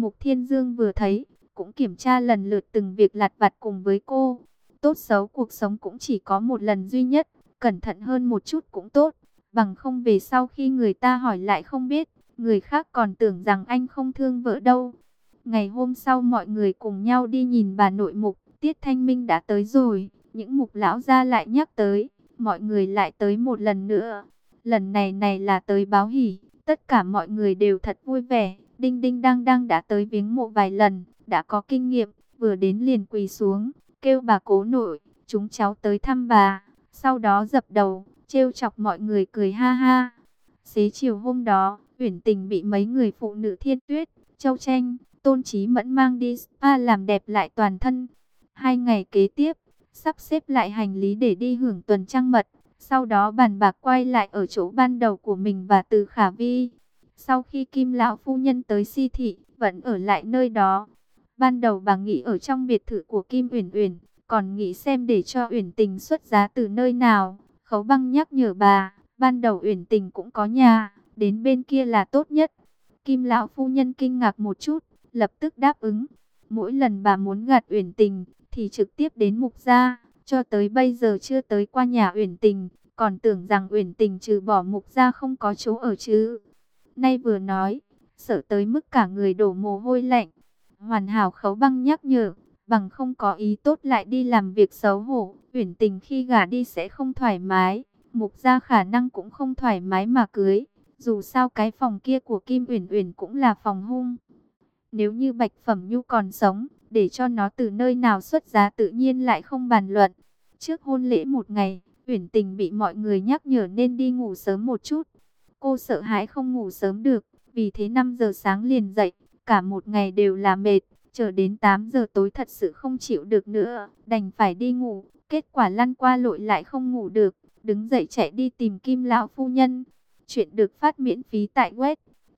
Mục Thiên Dương vừa thấy, cũng kiểm tra lần lượt từng việc lặt vặt cùng với cô. Tốt xấu cuộc sống cũng chỉ có một lần duy nhất, cẩn thận hơn một chút cũng tốt. Bằng không về sau khi người ta hỏi lại không biết, người khác còn tưởng rằng anh không thương vợ đâu. Ngày hôm sau mọi người cùng nhau đi nhìn bà nội Mục, Tiết Thanh Minh đã tới rồi. Những Mục lão gia lại nhắc tới, mọi người lại tới một lần nữa. Lần này là tới báo hỉ, tất cả mọi người đều thật vui vẻ. Đinh Đinh Đăng Đăng đã tới viếng mộ vài lần, đã có kinh nghiệm, vừa đến liền quỳ xuống, kêu bà cố nội, chúng cháu tới thăm bà. Sau đó dập đầu, trêu chọc mọi người cười ha ha. Xế chiều hôm đó, Uyển Tình bị mấy người phụ nữ Thiên Tuyết, Châu Tranh, Tôn Chí Mẫn mang đi spa làm đẹp lại toàn thân. 2 ngày kế tiếp, sắp xếp lại hành lý để đi hưởng tuần trăng mật. Sau đó bàn bạc quay lại ở chỗ ban đầu của mình và Từ Khả Vi. Sau khi Kim lão phu nhân tới Si thị, vẫn ở lại nơi đó. Ban đầu bà nghĩ ở trong biệt thự của Kim Uyển Uyển, còn nghĩ xem để cho Uyển Tình xuất giá từ nơi nào. Khấu Băng nhắc nhở bà, ban đầu Uyển Tình cũng có nhà, đến bên kia là tốt nhất. Kim lão phu nhân kinh ngạc một chút, lập tức đáp ứng. Mỗi lần bà muốn gạt Uyển Tình thì trực tiếp đến Mục gia, cho tới bây giờ chưa tới qua nhà Uyển Tình, còn tưởng rằng Uyển Tình trừ bỏ Mục gia không có chỗ ở chứ. Nay vừa nói, sợ tới mức cả người đổ mồ hôi lạnh. Hoàn hảo Khấu Băng nhắc nhở, bằng không có ý tốt lại đi làm việc xấu hổ, Uyển Tình khi gả đi sẽ không thoải mái, Mục gia khả năng cũng không thoải mái mà cưới. Dù sao cái phòng kia của Kim Uyển Uyển cũng là phòng hung. Nếu như Bạch Phẩm Nhu còn sống, để cho nó từ nơi nào xuất giá tự nhiên lại không bàn luận. Trước hôn lễ một ngày, Uyển Tình bị mọi người nhắc nhở nên đi ngủ sớm một chút. Cô sợ hãi không ngủ sớm được, vì thế 5 giờ sáng liền dậy, cả một ngày đều là mệt, chờ đến 8 giờ tối thật sự không chịu được nữa, đành phải đi ngủ. Kết quả lăn qua lội lại không ngủ được, đứng dậy chạy đi tìm Kim lão phu nhân. Chuyện được phát miễn phí tại web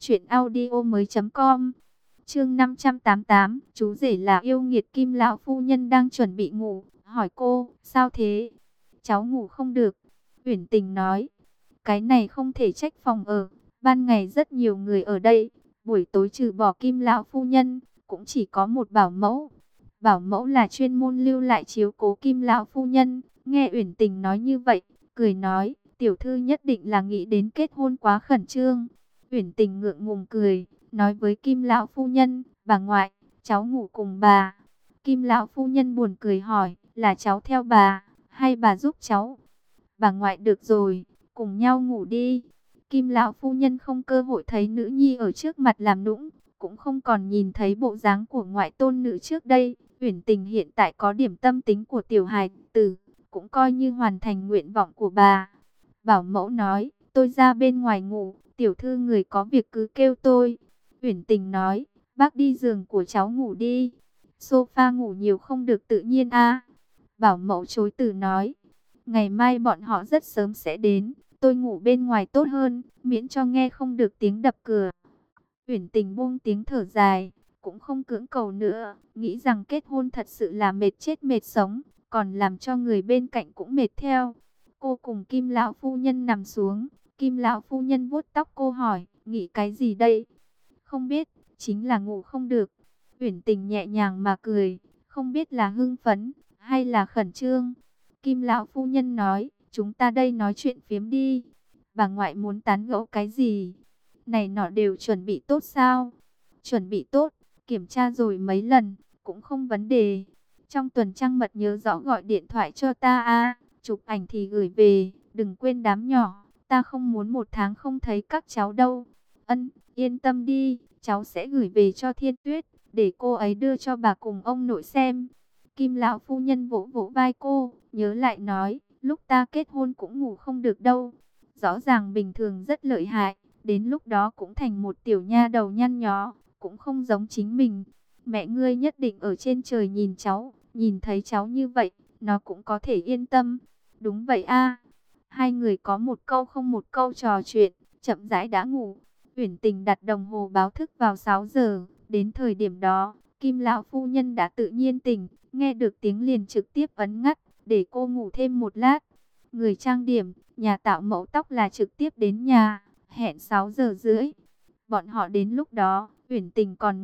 truyệnaudiomoi.com. Chương 588, chú rể là yêu nghiệt. Kim lão phu nhân đang chuẩn bị ngủ, hỏi cô, sao thế? Cháu ngủ không được. Uyển Tình nói, cái này không thể trách phòng ở, ban ngày rất nhiều người ở đây, buổi tối trừ bỏ Kim lão phu nhân, cũng chỉ có một bảo mẫu. Bảo mẫu là chuyên môn lưu lại chiếu cố Kim lão phu nhân. Nghe Uyển Tình nói như vậy, cười nói, tiểu thư nhất định là nghĩ đến kết hôn quá khẩn trương. Uyển Tình ngượng ngùng cười, nói với Kim lão phu nhân, bà ngoại, cháu ngủ cùng bà. Kim lão phu nhân buồn cười hỏi, là cháu theo bà, hay bà giúp cháu? Bà ngoại được rồi, cùng nhau ngủ đi. Kim lão phu nhân không cơ hội thấy nữ nhi ở trước mặt làm nũng, cũng không còn nhìn thấy bộ dáng của ngoại tôn nữ trước đây. Uyển Tình hiện tại có điểm tâm tính của tiểu hài tử, cũng coi như hoàn thành nguyện vọng của bà. Bảo mẫu nói, tôi ra bên ngoài ngủ, tiểu thư người có việc cứ kêu tôi. Uyển Tình nói, bác đi giường của cháu ngủ đi. Sofa ngủ nhiều không được tự nhiên à. Bảo mẫu chối từ nói, ngày mai bọn họ rất sớm sẽ đến, tôi ngủ bên ngoài tốt hơn, miễn cho nghe không được tiếng đập cửa. Uyển Tình buông tiếng thở dài, cũng không cưỡng cầu nữa, nghĩ rằng kết hôn thật sự là mệt chết mệt sống, còn làm cho người bên cạnh cũng mệt theo. Cô cùng Kim lão phu nhân nằm xuống, Kim lão phu nhân vuốt tóc cô hỏi, nghĩ cái gì đây? Không biết, chính là ngủ không được. Uyển Tình nhẹ nhàng mà cười, không biết là hưng phấn hay là khẩn trương. Kim lão phu nhân nói, chúng ta đây nói chuyện phiếm đi. Bà ngoại muốn tán gẫu cái gì? Này nọ đều chuẩn bị tốt sao? Chuẩn bị tốt, kiểm tra rồi mấy lần, cũng không vấn đề. Trong tuần trăng mật nhớ rõ gọi điện thoại cho ta a, chụp ảnh thì gửi về, đừng quên đám nhỏ, ta không muốn 1 tháng không thấy các cháu đâu. Ân, yên tâm đi, cháu sẽ gửi về cho Thiên Tuyết, để cô ấy đưa cho bà cùng ông nội xem. Kim lão phu nhân vỗ vỗ vai cô, nhớ lại nói, lúc ta kết hôn cũng ngủ không được đâu. Rõ ràng bình thường rất lợi hại, đến lúc đó cũng thành một tiểu nha đầu nhăn nhó, cũng không giống chính mình. Mẹ ngươi nhất định ở trên trời nhìn cháu, nhìn thấy cháu như vậy, nó cũng có thể yên tâm. Đúng vậy a. Hai người có một câu không một câu trò chuyện, chậm rãi đã ngủ. Uyển Tình đặt đồng hồ báo thức vào 6 giờ, đến thời điểm đó, Kim lão phu nhân đã tự nhiên tỉnh, nghe được tiếng liền trực tiếp ấn ngắt, để cô ngủ thêm một lát. Người trang điểm, nhà tạo mẫu tóc là trực tiếp đến nhà, hẹn 6 giờ rưỡi. Bọn họ đến lúc đó, Uyển Tình còn ngủ,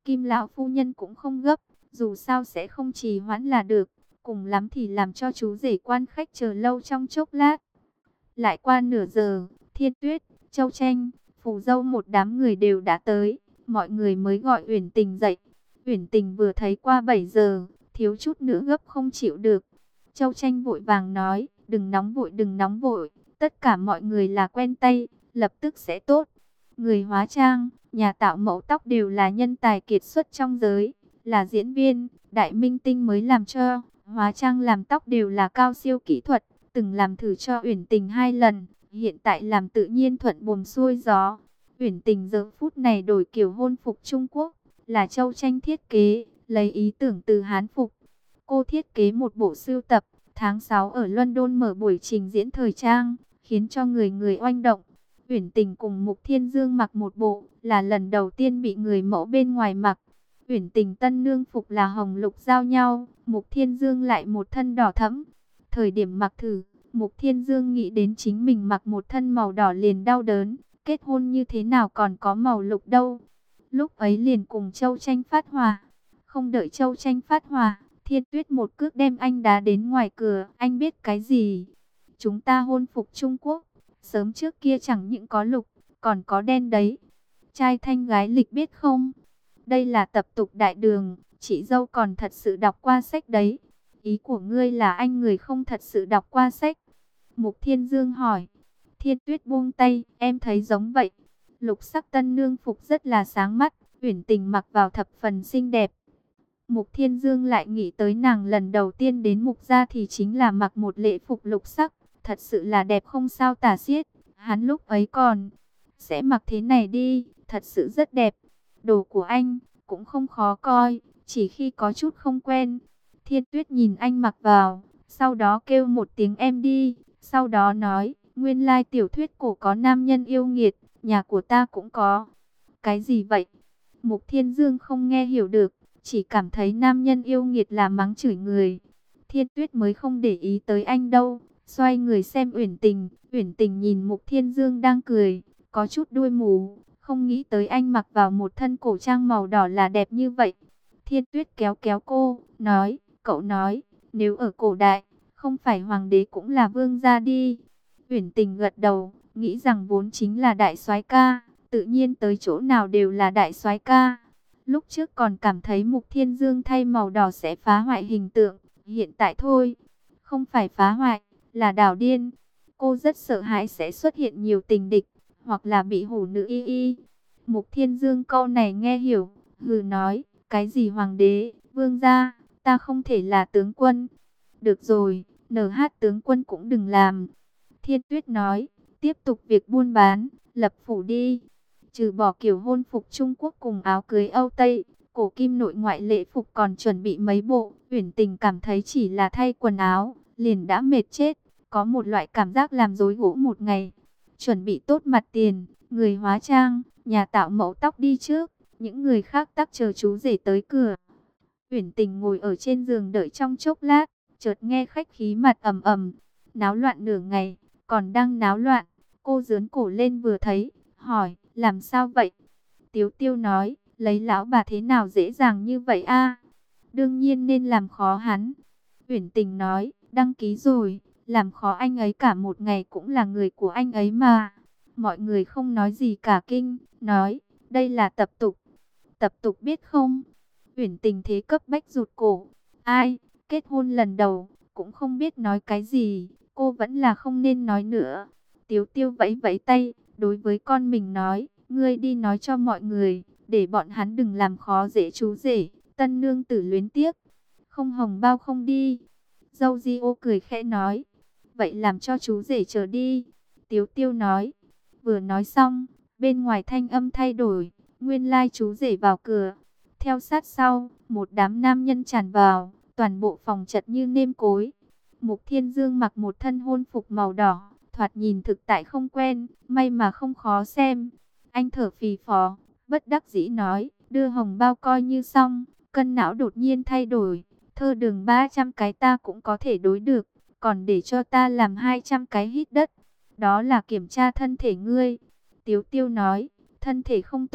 Kim lão phu nhân cũng không gấp, dù sao sẽ không trì hoãn là được, cùng lắm thì làm cho chú rể quan khách chờ lâu trong chốc lát. Lại qua nửa giờ, Thiên Tuyết, Châu Tranh, Phù Dâu một đám người đều đã tới, mọi người mới gọi Uyển Tình dậy. Uyển Tình vừa thấy qua 7 giờ, thiếu chút nữa gấp không chịu được. Châu Tranh vội vàng nói, đừng nóng vội, đừng nóng vội, tất cả mọi người là quen tay, lập tức sẽ tốt. Người hóa trang, nhà tạo mẫu tóc đều là nhân tài kiệt xuất trong giới, là diễn viên, đại minh tinh mới làm cho, hóa trang làm tóc đều là cao siêu kỹ thuật, từng làm thử cho Uyển Tình 2 lần, hiện tại làm tự nhiên thuận buồm xuôi gió. Uyển Tình giờ phút này đổi kiểu hôn phục Trung Quốc, là Châu Tranh thiết kế, lấy ý tưởng từ Hán phục. Cô thiết kế một bộ sưu tập, tháng 6 ở London mở buổi trình diễn thời trang, khiến cho người người oanh động. Uyển Tình cùng Mục Thiên Dương mặc một bộ, là lần đầu tiên bị người mẫu bên ngoài mặc. Uyển Tình tân nương phục là hồng lục giao nhau, Mục Thiên Dương lại một thân đỏ thẫm. Thời điểm mặc thử, Mục Thiên Dương nghĩ đến chính mình mặc một thân màu đỏ liền đau đớn, kết hôn như thế nào còn có màu lục đâu. Lúc ấy liền cùng Châu Tranh phát hỏa. Không đợi Châu Tranh phát hỏa, Thiên Tuyết một cước đem anh đá đến ngoài cửa. Anh biết cái gì? Chúng ta hôn phục Trung Quốc, sớm trước kia chẳng những có lục, còn có đen đấy. Trai thanh gái lịch biết không? Đây là tập tục đại đường, chị dâu còn thật sự đọc qua sách đấy. Ý của ngươi là anh người không thật sự đọc qua sách. Mục Thiên Dương hỏi. Thiên Tuyết buông tay, em thấy giống vậy. Lục sắc tân nương phục rất là sáng mắt, Uyển Tình mặc vào thập phần xinh đẹp. Mục Thiên Dương lại nghĩ tới nàng lần đầu tiên đến Mục gia thì chính là mặc một lễ phục lục sắc, thật sự là đẹp không sao tả xiết. Hắn lúc ấy còn sẽ mặc thế này đi, thật sự rất đẹp. Đồ của anh cũng không khó coi, chỉ khi có chút không quen. Thiên Tuyết nhìn anh mặc vào, sau đó kêu một tiếng em đi, sau đó nói, nguyên lai tiểu thuyết cổ có nam nhân yêu nghiệt, nhà của ta cũng có. Cái gì vậy? Mục Thiên Dương không nghe hiểu được, chỉ cảm thấy nam nhân yêu nghiệt là mắng chửi người. Thiên Tuyết mới không để ý tới anh đâu, xoay người xem Uyển Tình. Uyển Tình nhìn Mục Thiên Dương đang cười, có chút đuôi mù, không nghĩ tới anh mặc vào một thân cổ trang màu đỏ là đẹp như vậy. Thiên Tuyết kéo kéo cô, nói, cậu nói, nếu ở cổ đại, không phải hoàng đế cũng là vương gia đi. Uyển Tình gật đầu, nghĩ rằng vốn chính là đại soái ca, tự nhiên tới chỗ nào đều là đại soái ca. Lúc trước còn cảm thấy Mục Thiên Dương thay màu đỏ sẽ phá hoại hình tượng, hiện tại thôi, không phải phá hoại, là đảo điên. Cô rất sợ hãi sẽ xuất hiện nhiều tình địch, hoặc là bị hủ nữ y. Mục Thiên Dương câu này nghe hiểu, hừ nói, cái gì hoàng đế, vương gia, ta không thể là tướng quân. Được rồi, NH tướng quân cũng đừng làm. Thiên Tuyết nói, tiếp tục việc buôn bán, lập phủ đi. Trừ bỏ kiểu hôn phục Trung Quốc cùng áo cưới Âu Tây, cổ kim nội ngoại lễ phục còn chuẩn bị mấy bộ. Uyển Tình cảm thấy chỉ là thay quần áo, liền đã mệt chết. Có một loại cảm giác làm rối gỗ một ngày. Chuẩn bị tốt mặt tiền, người hóa trang, nhà tạo mẫu tóc đi trước. Những người khác tắc chờ chú rể tới cửa. Uyển Tình ngồi ở trên giường đợi trong chốc lát, chợt nghe khách khí mặt ầm ầm, náo loạn nửa ngày, còn đang náo loạn. Cô giương cổ lên vừa thấy, hỏi, làm sao vậy? Tiếu Tiêu nói, lấy lão bà thế nào dễ dàng như vậy a? Đương nhiên nên làm khó hắn. Uyển Tình nói, đăng ký rồi, làm khó anh ấy cả một ngày cũng là người của anh ấy mà. Mọi người không nói gì cả kinh, nói, đây là tập tục. Tập tục biết không? Uyển Tình thế cấp bách rụt cổ. Ai, kết hôn lần đầu, cũng không biết nói cái gì, cô vẫn là không nên nói nữa. Tiếu Tiêu vẫy vẫy tay, đối với con mình nói, ngươi đi nói cho mọi người, để bọn hắn đừng làm khó dễ chú rể, tân nương tử luyến tiếc. Không hồng bao không đi. Dâu Di-ô cười khẽ nói, vậy làm cho chú rể chờ đi. Tiếu Tiêu nói, vừa nói xong, bên ngoài thanh âm thay đổi, nguyên lai chú rể vào cửa. Theo sát sau, một đám nam nhân tràn vào, toàn bộ phòng chật như nêm cối. Mục Thiên Dương mặc một thân hôn phục màu đỏ, thoạt nhìn thực tại không quen, may mà không khó xem. Anh thở phì phò, bất đắc dĩ nói, đưa hồng bao coi như xong. Cân não đột nhiên thay đổi, thơ đường 300 cái ta cũng có thể đối được, còn để cho ta làm 200 cái hít đất. Đó là kiểm tra thân thể ngươi. Tiếu Tiêu nói, thân thể không tốt,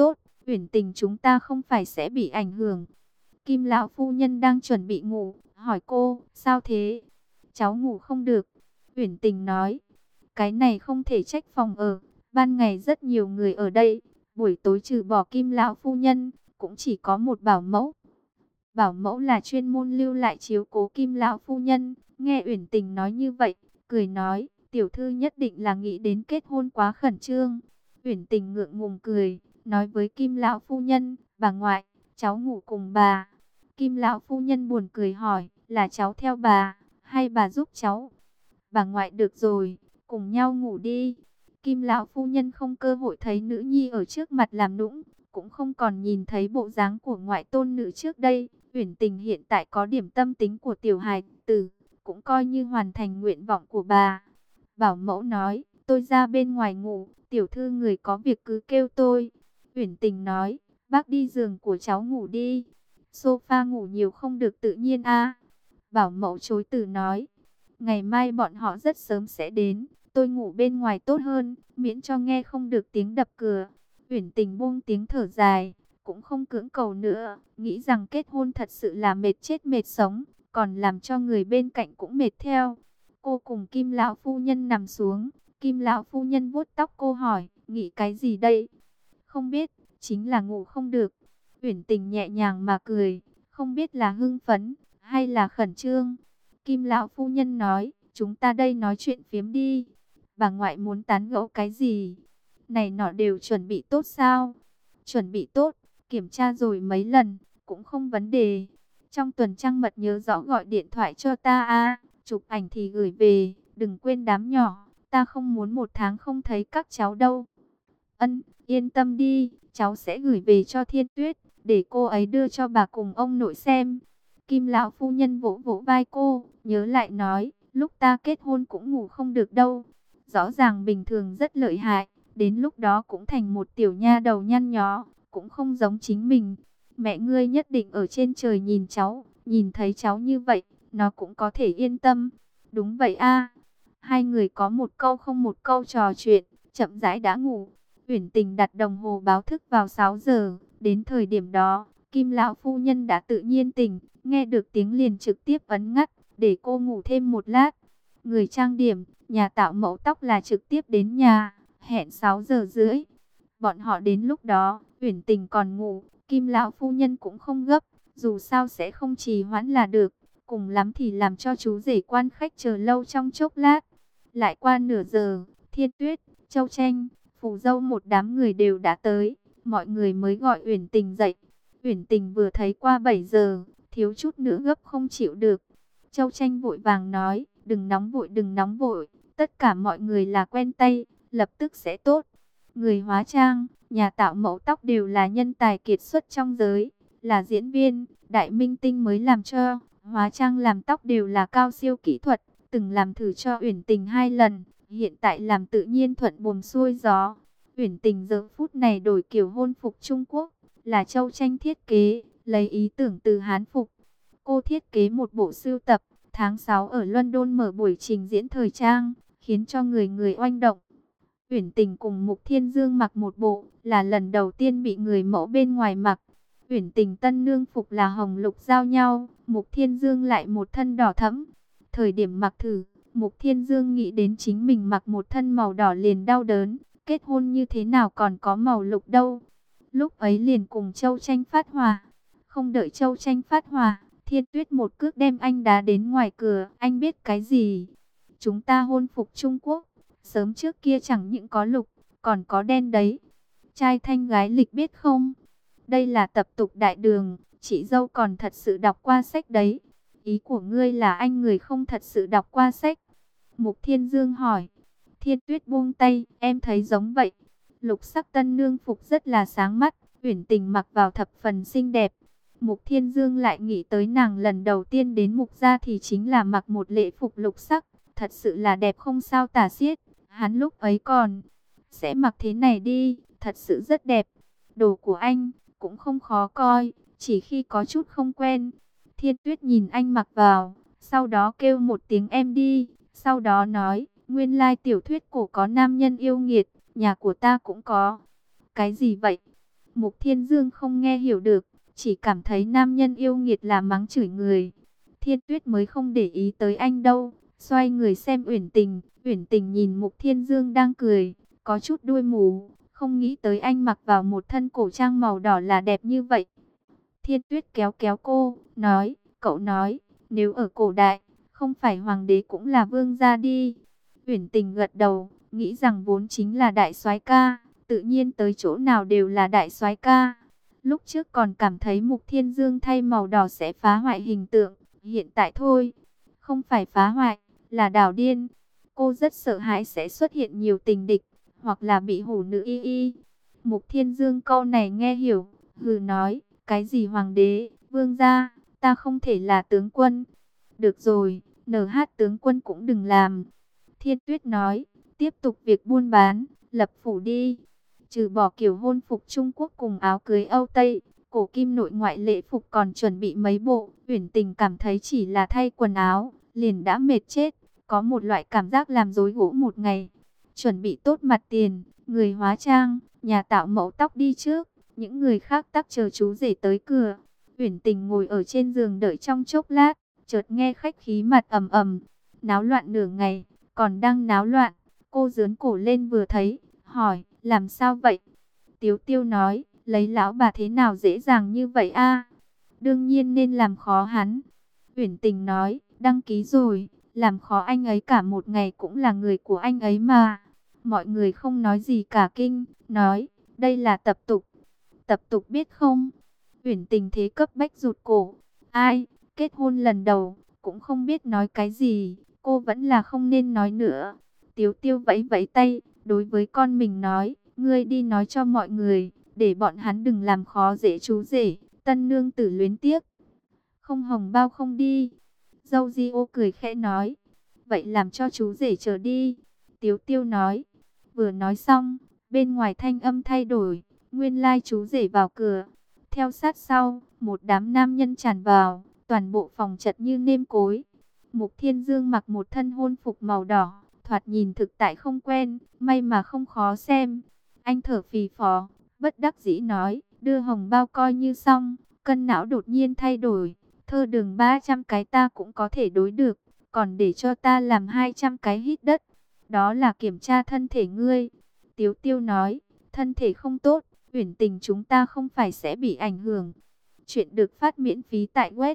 Uyển Tình chúng ta không phải sẽ bị ảnh hưởng. Kim lão phu nhân đang chuẩn bị ngủ, hỏi cô, sao thế? Cháu ngủ không được. Uyển Tình nói, cái này không thể trách phòng ở, ban ngày rất nhiều người ở đây, buổi tối trừ bỏ Kim lão phu nhân, cũng chỉ có một bảo mẫu. Bảo mẫu là chuyên môn lưu lại chiếu cố Kim lão phu nhân. Nghe Uyển Tình nói như vậy, cười nói, tiểu thư nhất định là nghĩ đến kết hôn quá khẩn trương. Uyển Tình ngượng ngùng cười, nói với Kim lão phu nhân, bà ngoại, cháu ngủ cùng bà. Kim lão phu nhân buồn cười hỏi, là cháu theo bà, hay bà giúp cháu? Bà ngoại được rồi, cùng nhau ngủ đi. Kim lão phu nhân không cơ hội thấy nữ nhi ở trước mặt làm nũng, cũng không còn nhìn thấy bộ dáng của ngoại tôn nữ trước đây. Uyển Tình hiện tại có điểm tâm tính của tiểu hài tử, cũng coi như hoàn thành nguyện vọng của bà. Bảo mẫu nói, tôi ra bên ngoài ngủ, tiểu thư người có việc cứ kêu tôi. Uyển Tình nói, bác đi giường của cháu ngủ đi. Sofa ngủ nhiều không được tự nhiên a. Bảo mẫu chối từ nói, ngày mai bọn họ rất sớm sẽ đến, tôi ngủ bên ngoài tốt hơn, miễn cho nghe không được tiếng đập cửa. Uyển Tình buông tiếng thở dài, cũng không cưỡng cầu nữa, nghĩ rằng kết hôn thật sự là mệt chết mệt sống, còn làm cho người bên cạnh cũng mệt theo. Cô cùng Kim lão phu nhân nằm xuống, Kim lão phu nhân vuốt tóc cô hỏi, nghĩ cái gì đây? Không biết, chính là ngủ không được. Uyển Tình nhẹ nhàng mà cười, không biết là hưng phấn hay là khẩn trương. Kim lão phu nhân nói, chúng ta đây nói chuyện phiếm đi. Bà ngoại muốn tán gẫu cái gì? Này nọ đều chuẩn bị tốt sao? Chuẩn bị tốt, kiểm tra rồi mấy lần, cũng không vấn đề. Trong tuần trăng mật nhớ rõ gọi điện thoại cho ta a, chụp ảnh thì gửi về, đừng quên đám nhỏ, ta không muốn một tháng không thấy các cháu đâu. Ân, yên tâm đi, cháu sẽ gửi về cho Thiên Tuyết, để cô ấy đưa cho bà cùng ông nội xem. Kim lão phu nhân vỗ vỗ vai cô, nhớ lại nói, lúc ta kết hôn cũng ngủ không được đâu. Rõ ràng bình thường rất lợi hại, đến lúc đó cũng thành một tiểu nha đầu nhăn nhó, cũng không giống chính mình. Mẹ ngươi nhất định ở trên trời nhìn cháu, nhìn thấy cháu như vậy, nó cũng có thể yên tâm. Đúng vậy a. Hai người có một câu không một câu trò chuyện, chậm rãi đã ngủ. Uyển Tình đặt đồng hồ báo thức vào 6 giờ, đến thời điểm đó, Kim lão phu nhân đã tự nhiên tỉnh, nghe được tiếng liền trực tiếp ấn ngắt, để cô ngủ thêm một lát. Người trang điểm, nhà tạo mẫu tóc là trực tiếp đến nhà, hẹn 6 giờ rưỡi. Bọn họ đến lúc đó, Uyển Tình còn ngủ, Kim lão phu nhân cũng không gấp, dù sao sẽ không trì hoãn là được, cùng lắm thì làm cho chú rể quan khách chờ lâu trong chốc lát. Lại qua nửa giờ, Thiên Tuyết, Châu Tranh, phù dâu một đám người đều đã tới, mọi người mới gọi Uyển Tình dậy. Uyển Tình vừa thấy qua 7 giờ, thiếu chút nữa gấp không chịu được. Châu Tranh vội vàng nói, đừng nóng vội đừng nóng vội, tất cả mọi người là quen tay, lập tức sẽ tốt. Người hóa trang, nhà tạo mẫu tóc đều là nhân tài kiệt xuất trong giới, là diễn viên, đại minh tinh mới làm cho, hóa trang làm tóc đều là cao siêu kỹ thuật, từng làm thử cho Uyển Tình 2 lần, hiện tại làm tự nhiên thuận buồm xuôi gió. Uyển Tình giờ phút này đổi kiểu hôn phục Trung Quốc, là Châu Tranh thiết kế, lấy ý tưởng từ Hán phục. Cô thiết kế một bộ sưu tập, tháng 6 ở London mở buổi trình diễn thời trang, khiến cho người người oanh động. Uyển Tình cùng Mục Thiên Dương mặc một bộ, là lần đầu tiên bị người mẫu bên ngoài mặc. Uyển Tình tân nương phục là hồng lục giao nhau, Mục Thiên Dương lại một thân đỏ thẫm. Thời điểm mặc thử, Mục Thiên Dương nghĩ đến chính mình mặc một thân màu đỏ liền đau đớn, kết hôn như thế nào còn có màu lục đâu. Lúc ấy liền cùng Châu Tranh phát hỏa. Không đợi Châu Tranh phát hỏa, Thiên Tuyết một cước đem anh đá đến ngoài cửa. Anh biết cái gì? Chúng ta hôn phục Trung Quốc, sớm trước kia chẳng những có lục, còn có đen đấy. Trai thanh gái lịch biết không? Đây là tập tục đại đường, chị dâu còn thật sự đọc qua sách đấy. Ý của ngươi là anh người không thật sự đọc qua sách? Mục Thiên Dương hỏi. Thiên Tuyết buông tay, em thấy giống vậy. Lục sắc tân nương phục rất là sáng mắt, Uyển Tình mặc vào thập phần xinh đẹp. Mục Thiên Dương lại nghĩ tới nàng lần đầu tiên đến Mục gia thì chính là mặc một lễ phục lục sắc, thật sự là đẹp không sao tả xiết. Hắn lúc ấy còn sẽ mặc thế này đi, thật sự rất đẹp. Đồ của anh cũng không khó coi, chỉ khi có chút không quen. Thiên Tuyết nhìn anh mặc vào, sau đó kêu một tiếng em đi, sau đó nói, nguyên lai tiểu thuyết cổ có nam nhân yêu nghiệt, nhà của ta cũng có. Cái gì vậy? Mục Thiên Dương không nghe hiểu được, chỉ cảm thấy nam nhân yêu nghiệt là mắng chửi người. Thiên Tuyết mới không để ý tới anh đâu, xoay người xem Uyển Tình. Uyển Tình nhìn Mục Thiên Dương đang cười, có chút đuôi mù, không nghĩ tới anh mặc vào một thân cổ trang màu đỏ là đẹp như vậy. Thiên Tuyết kéo kéo cô, nói, cậu nói, nếu ở cổ đại, không phải hoàng đế cũng là vương gia đi. Uyển Tình gật đầu, nghĩ rằng vốn chính là đại soái ca, tự nhiên tới chỗ nào đều là đại soái ca. Lúc trước còn cảm thấy Mục Thiên Dương thay màu đỏ sẽ phá hoại hình tượng, hiện tại thôi, không phải phá hoại, là đảo điên. Cô rất sợ hãi sẽ xuất hiện nhiều tình địch, hoặc là bị hủ nữ y. Mục Thiên Dương câu này nghe hiểu, hừ nói, cái gì hoàng đế, vương gia, ta không thể là tướng quân. Được rồi, NH tướng quân cũng đừng làm. Thiên Tuyết nói, tiếp tục việc buôn bán, lập phủ đi. Trừ bỏ kiểu hôn phục Trung Quốc cùng áo cưới Âu Tây, cổ kim nội ngoại lễ phục còn chuẩn bị mấy bộ. Uyển Tình cảm thấy chỉ là thay quần áo, liền đã mệt chết. Có một loại cảm giác làm rối gỗ một ngày. Chuẩn bị tốt mặt tiền, người hóa trang, nhà tạo mẫu tóc đi trước. Những người khác tắc chờ chú rể tới cửa. Uyển Tình ngồi ở trên giường đợi trong chốc lát, chợt nghe khách khí mặt ầm ầm, náo loạn nửa ngày, còn đang náo loạn. Cô giớn cổ lên vừa thấy, hỏi, làm sao vậy? Tiếu Tiêu nói, lấy lão bà thế nào dễ dàng như vậy a? Đương nhiên nên làm khó hắn. Uyển Tình nói, đăng ký rồi, làm khó anh ấy cả một ngày cũng là người của anh ấy mà. Mọi người không nói gì cả kinh, nói, đây là tập tục. Tập tục biết không? Uyển Tình thế cấp bách rụt cổ. Ai, kết hôn lần đầu, cũng không biết nói cái gì, cô vẫn là không nên nói nữa. Tiếu Tiêu vẫy vẫy tay, đối với con mình nói, ngươi đi nói cho mọi người, để bọn hắn đừng làm khó dễ chú rể, tân nương tử luyến tiếc. Không hồng bao không đi. Dâu Di ô cười khẽ nói, vậy làm cho chú rể chờ đi. Tiếu Tiêu nói, vừa nói xong, bên ngoài thanh âm thay đổi, nguyên lai chú rể vào cửa. Theo sát sau, một đám nam nhân tràn vào, toàn bộ phòng chật như nêm cối. Mục Thiên Dương mặc một thân hôn phục màu đỏ, thoạt nhìn thực tại không quen, may mà không khó xem. Anh thở phì phò, bất đắc dĩ nói, đưa hồng bao coi như xong. Cân não đột nhiên thay đổi, thơ đường 300 cái ta cũng có thể đối được, còn để cho ta làm 200 cái hít đất. Đó là kiểm tra thân thể ngươi. Tiếu Tiêu nói, thân thể không tốt, Uyển Tình chúng ta không phải sẽ bị ảnh hưởng. Chuyện được phát miễn phí tại web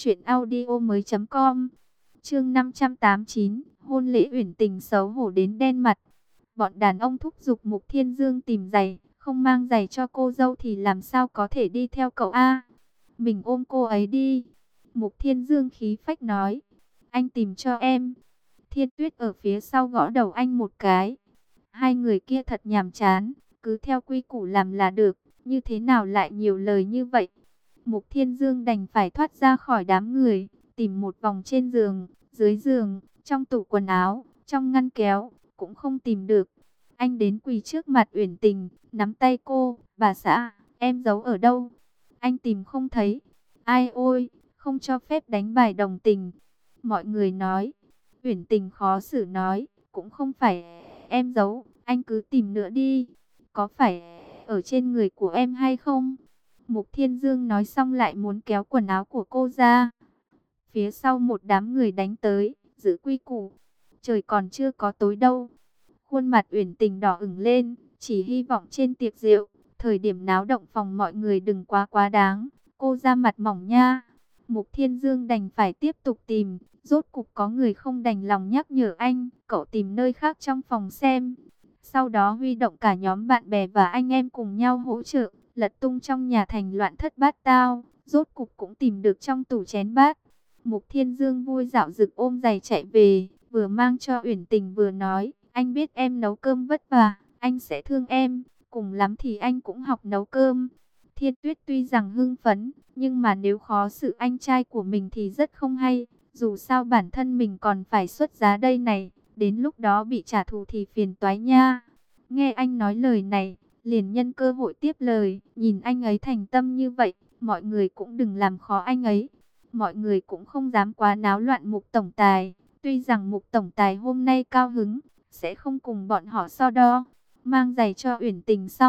truyệnaudiomoi.com. Chương 589, hôn lễ Uyển Tình xấu hổ đến đen mặt. Bọn đàn ông thúc giục Mục Thiên Dương tìm giày, không mang giày cho cô dâu thì làm sao có thể đi theo cậu a? Mình ôm cô ấy đi. Mục Thiên Dương khí phách nói, anh tìm cho em. Thiên Tuyết ở phía sau gõ đầu anh một cái. Hai người kia thật nhàm chán, cứ theo quy củ làm là được, như thế nào lại nhiều lời như vậy. Mục Thiên Dương đành phải thoát ra khỏi đám người, tìm một vòng trên giường, dưới giường, trong tủ quần áo, trong ngăn kéo, cũng không tìm được. Anh đến quỳ trước mặt Uyển Tình, nắm tay cô, bà xã, em giấu ở đâu? Anh tìm không thấy. Ai ôi, không cho phép đánh bài đồng tình. Mọi người nói. Uyển Tình khó xử nói, cũng không phải em giấu, anh cứ tìm nữa đi. Có phải ở trên người của em hay không? Mục Thiên Dương nói xong lại muốn kéo quần áo của cô ra. Phía sau một đám người đánh tới, giữ quy củ. Trời còn chưa có tối đâu. Khuôn mặt Uyển Tình đỏ ửng lên, chỉ hy vọng trên tiệc rượu, thời điểm náo động phòng mọi người đừng quá quá đáng. Cô ra mặt mỏng nha. Mục Thiên Dương đành phải tiếp tục tìm. Rốt cục có người không đành lòng nhắc nhở anh, cậu tìm nơi khác trong phòng xem. Sau đó huy động cả nhóm bạn bè và anh em cùng nhau hỗ trợ, lật tung trong nhà thành loạn thất bát tao. Rốt cục cũng tìm được trong tủ chén bát. Mục Thiên Dương vui dạo dực ôm giày chạy về, vừa mang cho Uyển Tình vừa nói, anh biết em nấu cơm vất vả, anh sẽ thương em, cùng lắm thì anh cũng học nấu cơm. Thiên Tuyết tuy rằng hưng phấn, nhưng mà nếu khó xử anh trai của mình thì rất không hay. Dù sao bản thân mình còn phải xuất giá đây này, đến lúc đó bị trả thù thì phiền toái nha. Nghe anh nói lời này, liền nhân cơ hội tiếp lời, nhìn anh ấy thành tâm như vậy, mọi người cũng đừng làm khó anh ấy. Mọi người cũng không dám quá náo loạn Mục tổng tài, tuy rằng Mục tổng tài hôm nay cao hứng, sẽ không cùng bọn họ so đo. Mang giày cho Uyển Tình xong,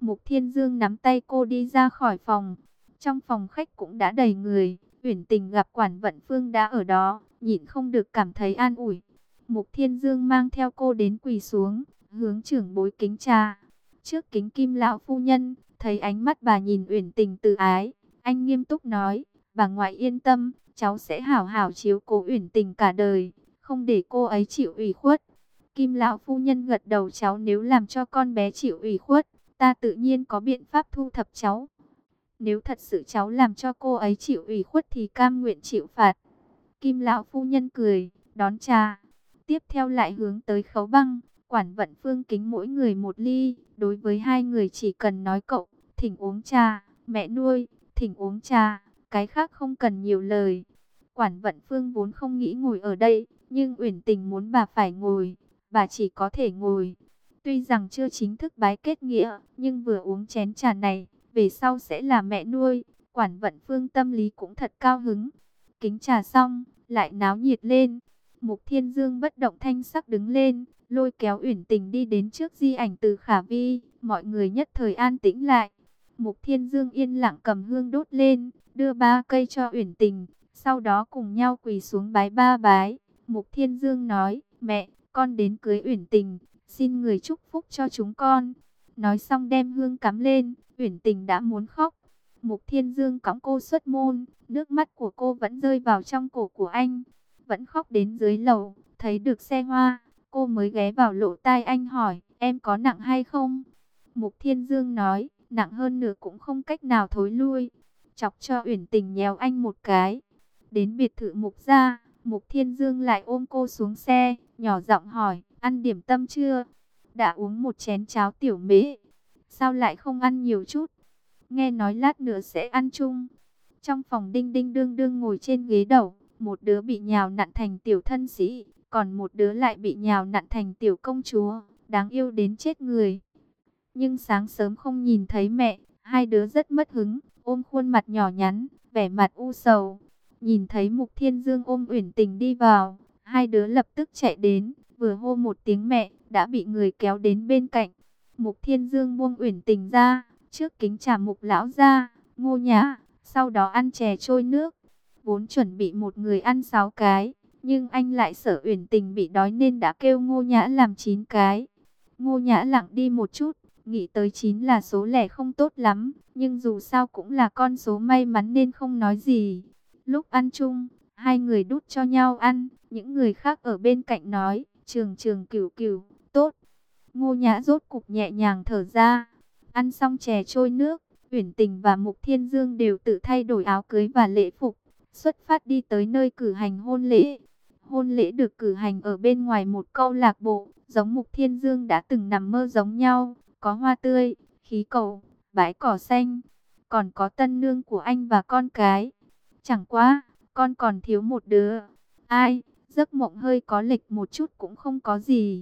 Mục Thiên Dương nắm tay cô đi ra khỏi phòng. Trong phòng khách cũng đã đầy người. Uyển Tình gặp Quản Vận Phương đã ở đó, nhịn không được cảm thấy an ủi. Mục Thiên Dương mang theo cô đến quỳ xuống, hướng trưởng bối kính trà. Trước kính Kim lão phu nhân, thấy ánh mắt bà nhìn Uyển Tình từ ái, anh nghiêm túc nói: "Bà ngoại yên tâm, cháu sẽ hảo hảo chiếu cố Uyển Tình cả đời, không để cô ấy chịu ủy khuất." Kim lão phu nhân gật đầu: "Cháu nếu làm cho con bé chịu ủy khuất, ta tự nhiên có biện pháp thu thập cháu. Nếu thật sự cháu làm cho cô ấy chịu ủy khuất thì cam nguyện chịu phạt." Kim lão phu nhân cười, đón trà. Tiếp theo lại hướng tới Khấu Băng, Quản Vận Phương kính mỗi người một ly. Đối với hai người chỉ cần nói cậu, thỉnh uống trà, mẹ nuôi, thỉnh uống trà, cái khác không cần nhiều lời. Quản Vận Phương vốn không nghĩ ngồi ở đây, nhưng Uyển Tình muốn bà phải ngồi, bà chỉ có thể ngồi. Tuy rằng chưa chính thức bái kết nghĩa, nhưng vừa uống chén trà này, về sau sẽ là mẹ nuôi. Quản Vận Phương tâm lý cũng thật cao hứng. Kính trà xong, lại náo nhiệt lên. Mục Thiên Dương bất động thanh sắc đứng lên, lôi kéo Uyển Tình đi đến trước di ảnh Từ Khả Vi. Mọi người nhất thời an tĩnh lại. Mục Thiên Dương yên lặng cầm hương đốt lên, đưa 3 cây cho Uyển Tình, sau đó cùng nhau quỳ xuống bái 3 bái. Mục Thiên Dương nói: "Mẹ, con đến cưới Uyển Tình, xin người chúc phúc cho chúng con." Nói xong đem hương cắm lên, Uyển Tình đã muốn khóc. Mục Thiên Dương cõng cô xuất môn, nước mắt của cô vẫn rơi vào trong cổ của anh. Vẫn khóc đến dưới lầu, thấy được xe hoa, cô mới ghé vào lỗ tai anh hỏi: "Em có nặng hay không?" Mục Thiên Dương nói: "Nặng hơn nữa cũng không cách nào thối lui." Chọc cho Uyển Tình nhéo anh một cái. Đến biệt thự Mục gia, Mục Thiên Dương lại ôm cô xuống xe, nhỏ giọng hỏi: "Ăn điểm tâm chưa?" "Đã uống một chén cháo tiểu mễ." "Sao lại không ăn nhiều chút? Nghe nói lát nữa sẽ ăn chung." Trong phòng Đinh Đinh Đương Đương ngồi trên ghế đầu, một đứa bị nhào nặn thành tiểu thân sĩ, còn một đứa lại bị nhào nặn thành tiểu công chúa, đáng yêu đến chết người. Nhưng sáng sớm không nhìn thấy mẹ, hai đứa rất mất hứng, ôm khuôn mặt nhỏ nhắn, vẻ mặt u sầu. Nhìn thấy Mục Thiên Dương ôm Uyển Tình đi vào, hai đứa lập tức chạy đến, vừa hô một tiếng mẹ, đã bị người kéo đến bên cạnh. Mục Thiên Dương buông Uyển Tình ra, trước kính trà Mục lão ra, Ngô Nhã, sau đó ăn chè trôi nước. Vốn chuẩn bị một người ăn 6 cái, nhưng anh lại sợ Uyển Tình bị đói nên đã kêu Ngô Nhã làm 9 cái. Ngô Nhã lặng đi một chút, nghĩ tới 9 là số lẻ không tốt lắm, nhưng dù sao cũng là con số may mắn nên không nói gì. Lúc ăn chung, hai người đút cho nhau ăn, những người khác ở bên cạnh nói: "Trường Trường Cửu Cửu, tốt." Ngô Nhã rốt cục nhẹ nhàng thở ra. Ăn xong chè trôi nước, Uyển Tình và Mục Thiên Dương đều tự thay đổi áo cưới và lễ phục, xuất phát đi tới nơi cử hành hôn lễ. Hôn lễ được cử hành ở bên ngoài một câu lạc bộ, giống Mục Thiên Dương đã từng nằm mơ giống nhau, có hoa tươi, khí cầu, bãi cỏ xanh, còn có tân nương của anh và con cái. Chẳng qua, con còn thiếu một đứa. Ai? Giấc mộng hơi có lệch một chút cũng không có gì,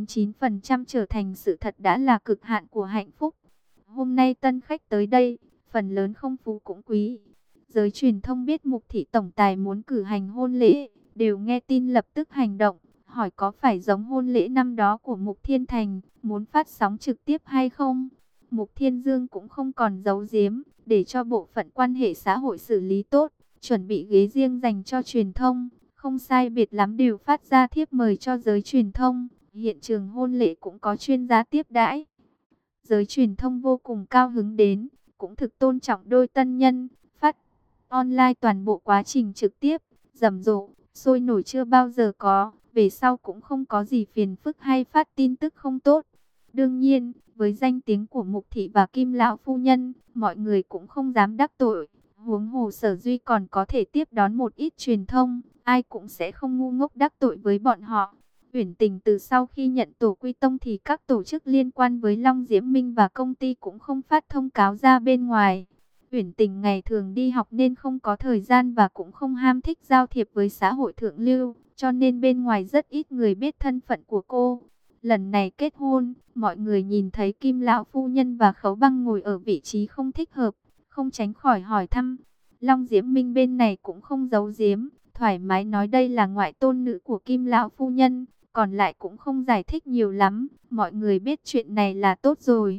99% trở thành sự thật đã là cực hạn của hạnh phúc. Hôm nay tân khách tới đây, phần lớn không phú cũng quý. Giới truyền thông biết Mục thị tổng tài muốn cử hành hôn lễ, đều nghe tin lập tức hành động, hỏi có phải giống hôn lễ năm đó của Mục Thiên Thành, muốn phát sóng trực tiếp hay không. Mục Thiên Dương cũng không còn giấu giếm, để cho bộ phận quan hệ xã hội xử lý tốt, chuẩn bị ghế riêng dành cho truyền thông, không sai biệt lắm đều phát ra thiếp mời cho giới truyền thông. Hiện trường hôn lễ cũng có chuyên gia tiếp đãi. Giới truyền thông vô cùng cao hứng đến, cũng thực tôn trọng đôi tân nhân, phát online toàn bộ quá trình trực tiếp, rầm rộ, sôi nổi chưa bao giờ có, về sau cũng không có gì phiền phức hay phát tin tức không tốt. Đương nhiên, với danh tiếng của Mục thị và Kim lão phu nhân, mọi người cũng không dám đắc tội. Huống hồ Sở Duy còn có thể tiếp đón một ít truyền thông, ai cũng sẽ không ngu ngốc đắc tội với bọn họ. Uyển Tình từ sau khi nhận tổ quy tông thì các tổ chức liên quan với Long Diễm Minh và công ty cũng không phát thông cáo ra bên ngoài. Uyển Tình ngày thường đi học nên không có thời gian và cũng không ham thích giao thiệp với xã hội thượng lưu, cho nên bên ngoài rất ít người biết thân phận của cô. Lần này kết hôn, mọi người nhìn thấy Kim lão phu nhân và Khấu Băng ngồi ở vị trí không thích hợp, không tránh khỏi hỏi thăm. Long Diễm Minh bên này cũng không giấu giếm, thoải mái nói đây là ngoại tôn nữ của Kim lão phu nhân, còn lại cũng không giải thích nhiều lắm, mọi người biết chuyện này là tốt rồi.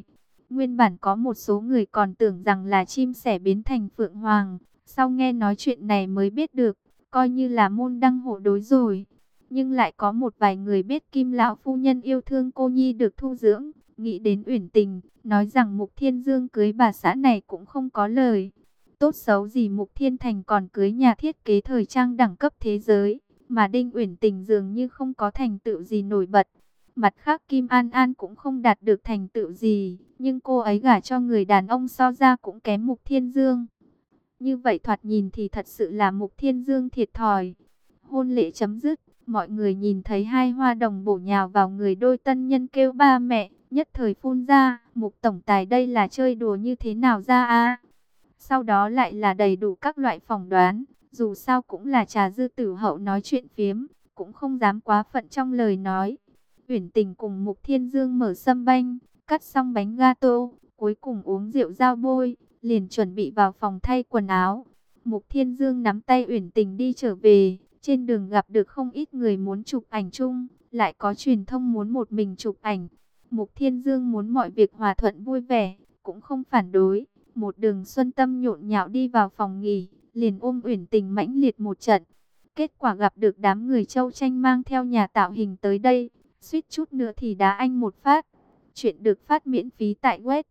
Nguyên bản có một số người còn tưởng rằng là chim sẻ biến thành phượng hoàng, sau nghe nói chuyện này mới biết được, coi như là môn đăng hộ đối rồi. Nhưng lại có một vài người biết Kim lão phu nhân yêu thương cô nhi được thu dưỡng, nghĩ đến Uyển Tình, nói rằng Mục Thiên Dương cưới bà xã này cũng không có lời. Tốt xấu gì Mục Thiên Thành còn cưới nhà thiết kế thời trang đẳng cấp thế giới, mà Đinh Uyển Tình dường như không có thành tựu gì nổi bật. Mặt khác Kim An An cũng không đạt được thành tựu gì, nhưng cô ấy gả cho người đàn ông so ra cũng kém Mục Thiên Dương. Như vậy thoạt nhìn thì thật sự là Mục Thiên Dương thiệt thòi. Hôn lễ chấm dứt, mọi người nhìn thấy hai hoa đồng bổ nhào vào người đôi tân nhân kêu ba mẹ, nhất thời phun ra, Mục tổng tài đây là chơi đùa như thế nào ra a? Sau đó lại là đầy đủ các loại phỏng đoán, dù sao cũng là Trà Dư Tử Hậu nói chuyện phiếm, cũng không dám quá phận trong lời nói. Uyển Tình cùng Mục Thiên Dương mở sâm banh, cắt xong bánh gato, cuối cùng uống rượu giao bôi, liền chuẩn bị vào phòng thay quần áo. Mục Thiên Dương nắm tay Uyển Tình đi trở về, trên đường gặp được không ít người muốn chụp ảnh chung, lại có truyền thông muốn một mình chụp ảnh. Mục Thiên Dương muốn mọi việc hòa thuận vui vẻ, cũng không phản đối. Một đường xuân tâm nhộn nhạo đi vào phòng nghỉ, liền ôm Uyển Tình mãnh liệt một trận. Kết quả gặp được đám người Châu Tranh mang theo nhà tạo hình tới đây, suýt chút nữa thì đá anh một phát. Chuyện được phát miễn phí tại web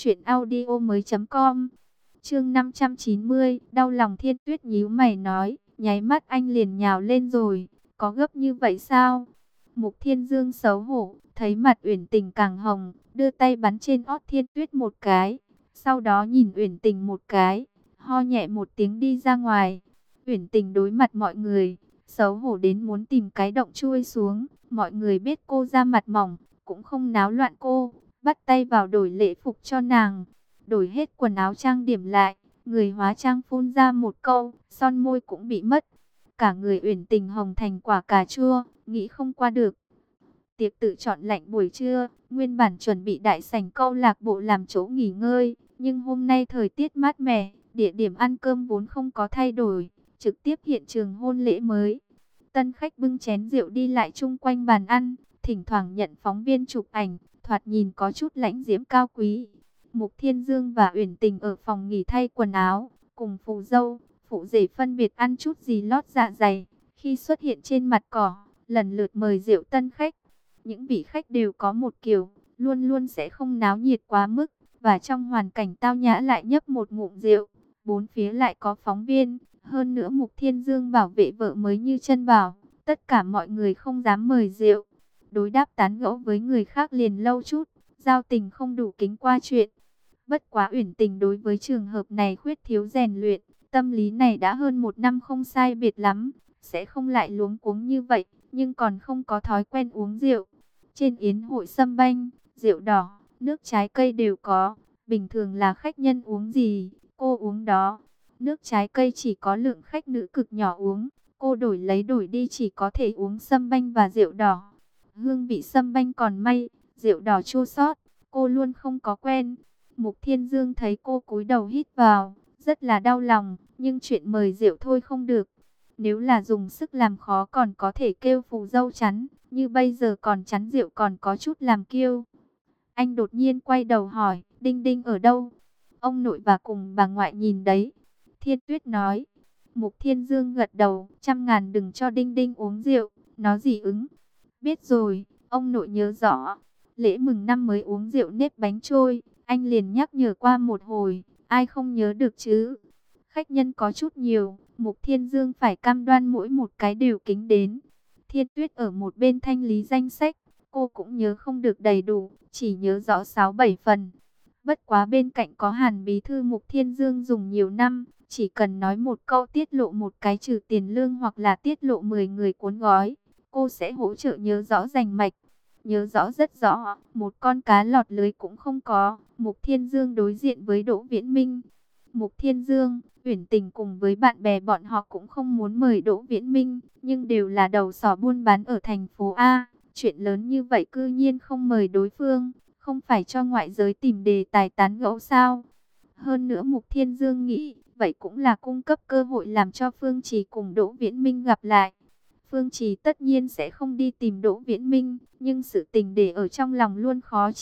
truyệnaudiomoi.com. Chương 590, đau lòng Thiên Tuyết nhíu mày nói, nháy mắt anh liền nhào lên rồi, có gấp như vậy sao? Mục Thiên Dương xấu hổ, thấy mặt Uyển Tình càng hồng, đưa tay bắn trên ót Thiên Tuyết một cái, sau đó nhìn Uyển Tình một cái, ho nhẹ một tiếng đi ra ngoài. Uyển Tình đối mặt mọi người, xấu hổ đến muốn tìm cái động chui xuống. Mọi người biết cô da mặt mỏng, cũng không náo loạn cô, bắt tay vào đổi lễ phục cho nàng. Đổi hết quần áo trang điểm lại, người hóa trang phun ra một câu, son môi cũng bị mất. Cả người Uyển Tình hồng thành quả cà chua, nghĩ không qua được. Tiệc tự chọn lạnh buổi trưa, nguyên bản chuẩn bị đại sảnh câu lạc bộ làm chỗ nghỉ ngơi, nhưng hôm nay thời tiết mát mẻ, địa điểm ăn cơm vốn không có thay đổi, trực tiếp hiện trường hôn lễ mới. Tân khách bưng chén rượu đi lại chung quanh bàn ăn, thỉnh thoảng nhận phóng viên chụp ảnh, thoạt nhìn có chút lãnh diễm cao quý. Mục Thiên Dương và Uyển Tình ở phòng nghỉ thay quần áo, cùng phù dâu, phụ rể phân biệt ăn chút gì lót dạ dày. Khi xuất hiện trên mặt cỏ, lần lượt mời rượu tân khách. Những vị khách đều có một kiểu, luôn luôn sẽ không náo nhiệt quá mức, và trong hoàn cảnh tao nhã lại nhấp một ngụm rượu. Bốn phía lại có phóng viên, hơn nữa Mục Thiên Dương bảo vệ vợ mới như chân bảo, tất cả mọi người không dám mời rượu. Đối đáp tán gẫu với người khác liền lâu chút, giao tình không đủ kính qua chuyện. Bất quá Uyển Tình đối với trường hợp này khuyết thiếu rèn luyện, tâm lý này đã hơn một năm không sai biệt lắm, sẽ không lại luống cuống như vậy, nhưng còn không có thói quen uống rượu. Trên yến hội sâm banh, rượu đỏ, nước trái cây đều có, bình thường là khách nhân uống gì, cô uống đó. Nước trái cây chỉ có lượng khách nữ cực nhỏ uống, cô đổi lấy đổi đi chỉ có thể uống sâm banh và rượu đỏ. Hương vị sâm banh còn may, rượu đỏ chua xót, cô luôn không có quen. Mục Thiên Dương thấy cô cúi đầu hít vào, rất là đau lòng, nhưng chuyện mời rượu thôi không được. Nếu là dùng sức làm khó còn có thể kêu phù dâu chắn, như bây giờ còn chắn rượu còn có chút làm kiêu. Anh đột nhiên quay đầu hỏi, Đinh Đinh ở đâu? Ông nội và cùng bà ngoại nhìn đấy. Thiên Tuyết nói. Mục Thiên Dương gật đầu, 100.000 đừng cho Đinh Đinh uống rượu, nó dị ứng. Biết rồi, ông nội nhớ rõ. Lễ mừng năm mới uống rượu nếp bánh trôi, anh liền nhắc nhở qua một hồi, ai không nhớ được chứ. Khách nhân có chút nhiều, Mục Thiên Dương phải cam đoan mỗi một cái đều kính đến. Thiên Tuyết ở một bên thanh lý danh sách, cô cũng nhớ không được đầy đủ, chỉ nhớ rõ 6-7 phần. Bất quá bên cạnh có Hàn bí thư Mục Thiên Dương dùng nhiều năm, chỉ cần nói một câu tiết lộ một cái trừ tiền lương hoặc là tiết lộ 10 người cuốn gói, cô sẽ hỗ trợ nhớ rõ rành mạch. Nhớ rõ rất rõ, một con cá lọt lưới cũng không có. Mục Thiên Dương đối diện với Đỗ Viễn Minh. Mục Thiên Dương, Uyển Tình cùng với bạn bè bọn họ cũng không muốn mời Đỗ Viễn Minh, nhưng đều là đầu sỏ buôn bán ở thành phố A. Chuyện lớn như vậy cư nhiên không mời đối phương, không phải cho ngoại giới tìm đề tài tán gẫu sao? Hơn nữa Mục Thiên Dương nghĩ, vậy cũng là cung cấp cơ hội làm cho Phương Trì cùng Đỗ Viễn Minh gặp lại. Phương Trì tất nhiên sẽ không đi tìm Đỗ Viễn Minh, nhưng sự tình để ở trong lòng luôn khó chịu.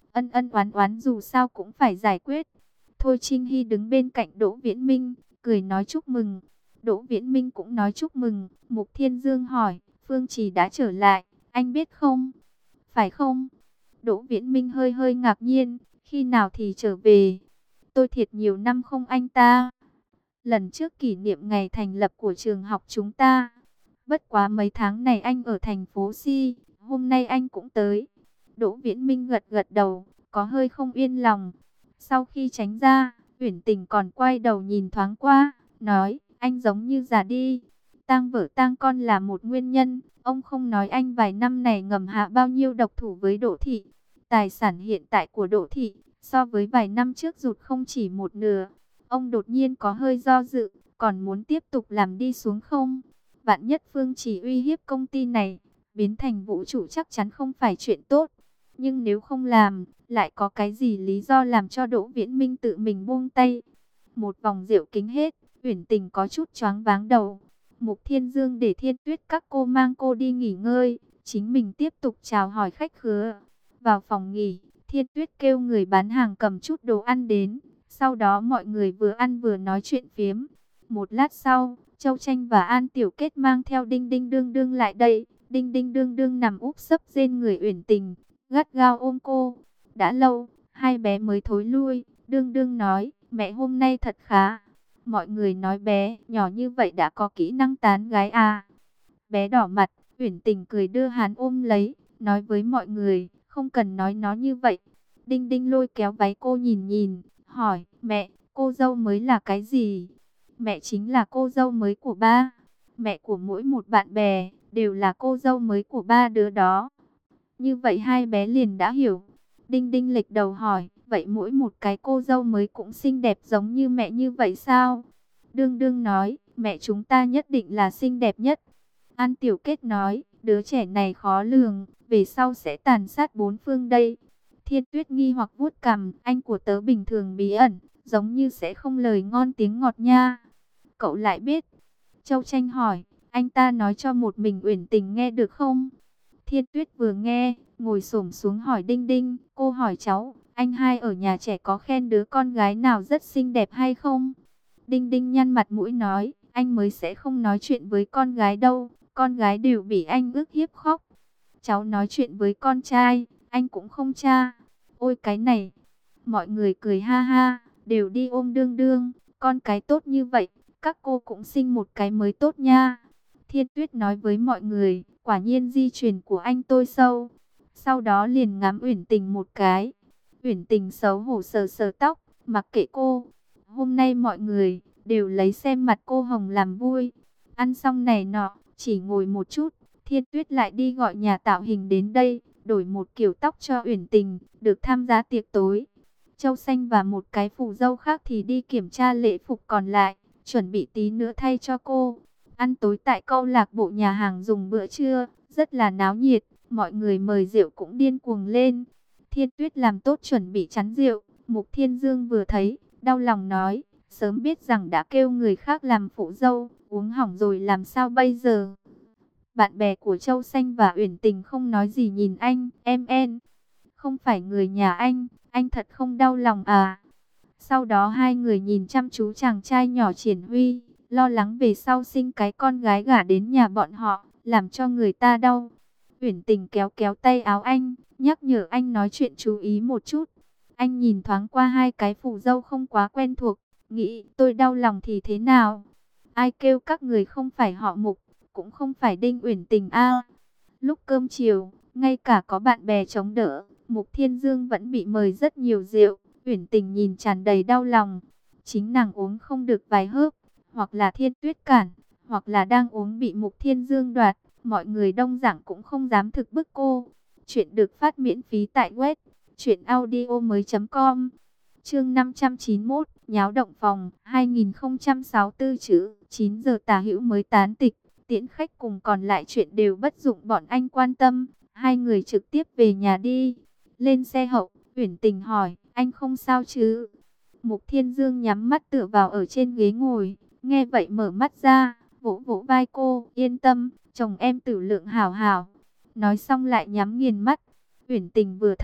ân ân oán oán dù sao cũng phải giải quyết. Thôi Trinh Hy đứng bên cạnh Đỗ Viễn Minh, cười nói chúc mừng. Đỗ Viễn Minh cũng nói chúc mừng. Mục Thiên Dương hỏi, Phương Trì đã trở lại, anh biết không? Phải không? Đỗ Viễn Minh hơi hơi ngạc nhiên, khi nào thì trở về? Tôi thiệt nhiều năm không anh ta. Lần trước kỷ niệm ngày thành lập của trường học chúng ta. Bất quá mấy tháng này anh ở thành phố Si, hôm nay anh cũng tới. Đỗ Viễn Minh gật gật đầu, có hơi không yên lòng. Sau khi tránh ra, Uyển Tình còn quay đầu nhìn thoáng qua, nói, anh giống như già đi. Tang vợ tang con là một nguyên nhân, ông không nói anh vài năm này ngầm hạ bao nhiêu độc thủ với Đỗ Thị. Tài sản hiện tại của Đỗ Thị, so với vài năm trước rụt không chỉ một nửa. Ông đột nhiên có hơi do dự, còn muốn tiếp tục làm đi xuống không? Vạn nhất Phương Chỉ uy hiếp công ty này, biến thành vũ trụ chắc chắn không phải chuyện tốt. Nhưng nếu không làm, lại có cái gì lý do làm cho Đỗ Viễn Minh tự mình buông tay? Một vòng rượu kính hết, Uyển Tình có chút choáng váng đầu. Mục Thiên Dương để Thiên Tuyết các cô mang cô đi nghỉ ngơi, chính mình tiếp tục chào hỏi khách khứa. Vào phòng nghỉ, Thiên Tuyết kêu người bán hàng cầm chút đồ ăn đến. Sau đó mọi người vừa ăn vừa nói chuyện phiếm. Một lát sau, Châu Tranh và An Tiểu Kết mang theo Đinh Đinh Đương Đương lại đây. Đinh Đinh Đương Đương nằm úp sấp trên người Uyển Tình, gắt gao ôm cô. Đã lâu, hai bé mới thối lui. Đương Đương nói, mẹ hôm nay thật khá. Mọi người nói bé nhỏ như vậy đã có kỹ năng tán gái à. Bé đỏ mặt, Uyển Tình cười đưa hắn ôm lấy, nói với mọi người, không cần nói nó như vậy. Đinh Đinh lôi kéo váy cô nhìn nhìn, hỏi, mẹ, cô dâu mới là cái gì? Mẹ chính là cô dâu mới của ba. Mẹ của mỗi một bạn bè, đều là cô dâu mới của ba đứa đó. Như vậy hai bé liền đã hiểu. Đinh Đinh lệch đầu hỏi, vậy mỗi một cái cô dâu mới cũng xinh đẹp giống như mẹ như vậy sao? Đương Đương nói, mẹ chúng ta nhất định là xinh đẹp nhất. An Tiểu Kết nói, đứa trẻ này khó lường, về sau sẽ tàn sát bốn phương đây. Thiên Tuyết nghi hoặc vuốt cằm, anh của tớ bình thường bí ẩn, giống như sẽ không lời ngon tiếng ngọt nha. Cậu lại biết. Châu Tranh hỏi, anh ta nói cho một mình Uyển Tình nghe được không? Thiên Tuyết vừa nghe, ngồi xổm xuống hỏi Đinh Đinh, cô hỏi cháu, anh hai ở nhà trẻ có khen đứa con gái nào rất xinh đẹp hay không? Đinh Đinh nhăn mặt mũi nói, anh mới sẽ không nói chuyện với con gái đâu, con gái đều bị anh ức hiếp khóc. Cháu nói chuyện với con trai, anh cũng không cha. Ôi cái này, mọi người cười ha ha, đều đi ôm Đương Đương, con cái tốt như vậy, các cô cũng sinh một cái mới tốt nha. Thiên Tuyết nói với mọi người, quả nhiên di truyền của anh tôi sâu. Sau đó liền ngắm Uyển Tình một cái. Uyển Tình xấu hổ sờ sờ tóc, mặc kệ cô. Hôm nay mọi người đều lấy xem mặt cô hồng làm vui. Ăn xong này nọ, chỉ ngồi một chút, Thiên Tuyết lại đi gọi nhà tạo hình đến đây, đổi một kiểu tóc cho Uyển Tình, được tham gia tiệc tối. Châu Xanh và một cái phù dâu khác thì đi kiểm tra lễ phục còn lại, chuẩn bị tí nữa thay cho cô. Ăn tối tại câu lạc bộ nhà hàng dùng bữa trưa, rất là náo nhiệt, mọi người mời rượu cũng điên cuồng lên. Thiên Tuyết làm tốt chuẩn bị chắn rượu, Mục Thiên Dương vừa thấy, đau lòng nói, sớm biết rằng đã kêu người khác làm phụ dâu, uống hỏng rồi làm sao bây giờ? Bạn bè của Châu Xanh và Uyển Tình không nói gì nhìn anh, em, không phải người nhà anh thật không đau lòng à? Sau đó hai người nhìn chăm chú chàng trai nhỏ Triển Huy, lo lắng về sau sinh cái con gái gả đến nhà bọn họ, làm cho người ta đau. Uyển Tình kéo kéo tay áo anh, nhắc nhở anh nói chuyện chú ý một chút. Anh nhìn thoáng qua hai cái phù dâu không quá quen thuộc, nghĩ tôi đau lòng thì thế nào? Ai kêu các người không phải họ Mục, cũng không phải Đinh Uyển Tình a. Lúc cơm chiều, ngay cả có bạn bè chống đỡ, Mục Thiên Dương vẫn bị mời rất nhiều rượu. Uyển Tình nhìn tràn đầy đau lòng, chính nàng uống không được vài hớp, hoặc là Thiên Tuyết cản, hoặc là đang uống bị Mục Thiên Dương đoạt, mọi người đông giảng cũng không dám thực bức cô. Chuyện được phát miễn phí tại web truyệnaudiomoi.com. Chương 591, nháo động phòng, 2064 chữ, 9 giờ tà hữu mới tán tịch, tiễn khách cùng còn lại chuyện đều bất dụng bọn anh quan tâm, hai người trực tiếp về nhà đi. Lên xe hậu, Uyển Tình hỏi, anh không sao chứ? Mục Thiên Dương nhắm mắt tựa vào ở trên ghế ngồi, nghe vậy mở mắt ra, vỗ vỗ vai cô, yên tâm, chồng em tử lượng hảo hảo. Nói xong lại nhắm nghiền mắt. Uyển Tình vừa thấy,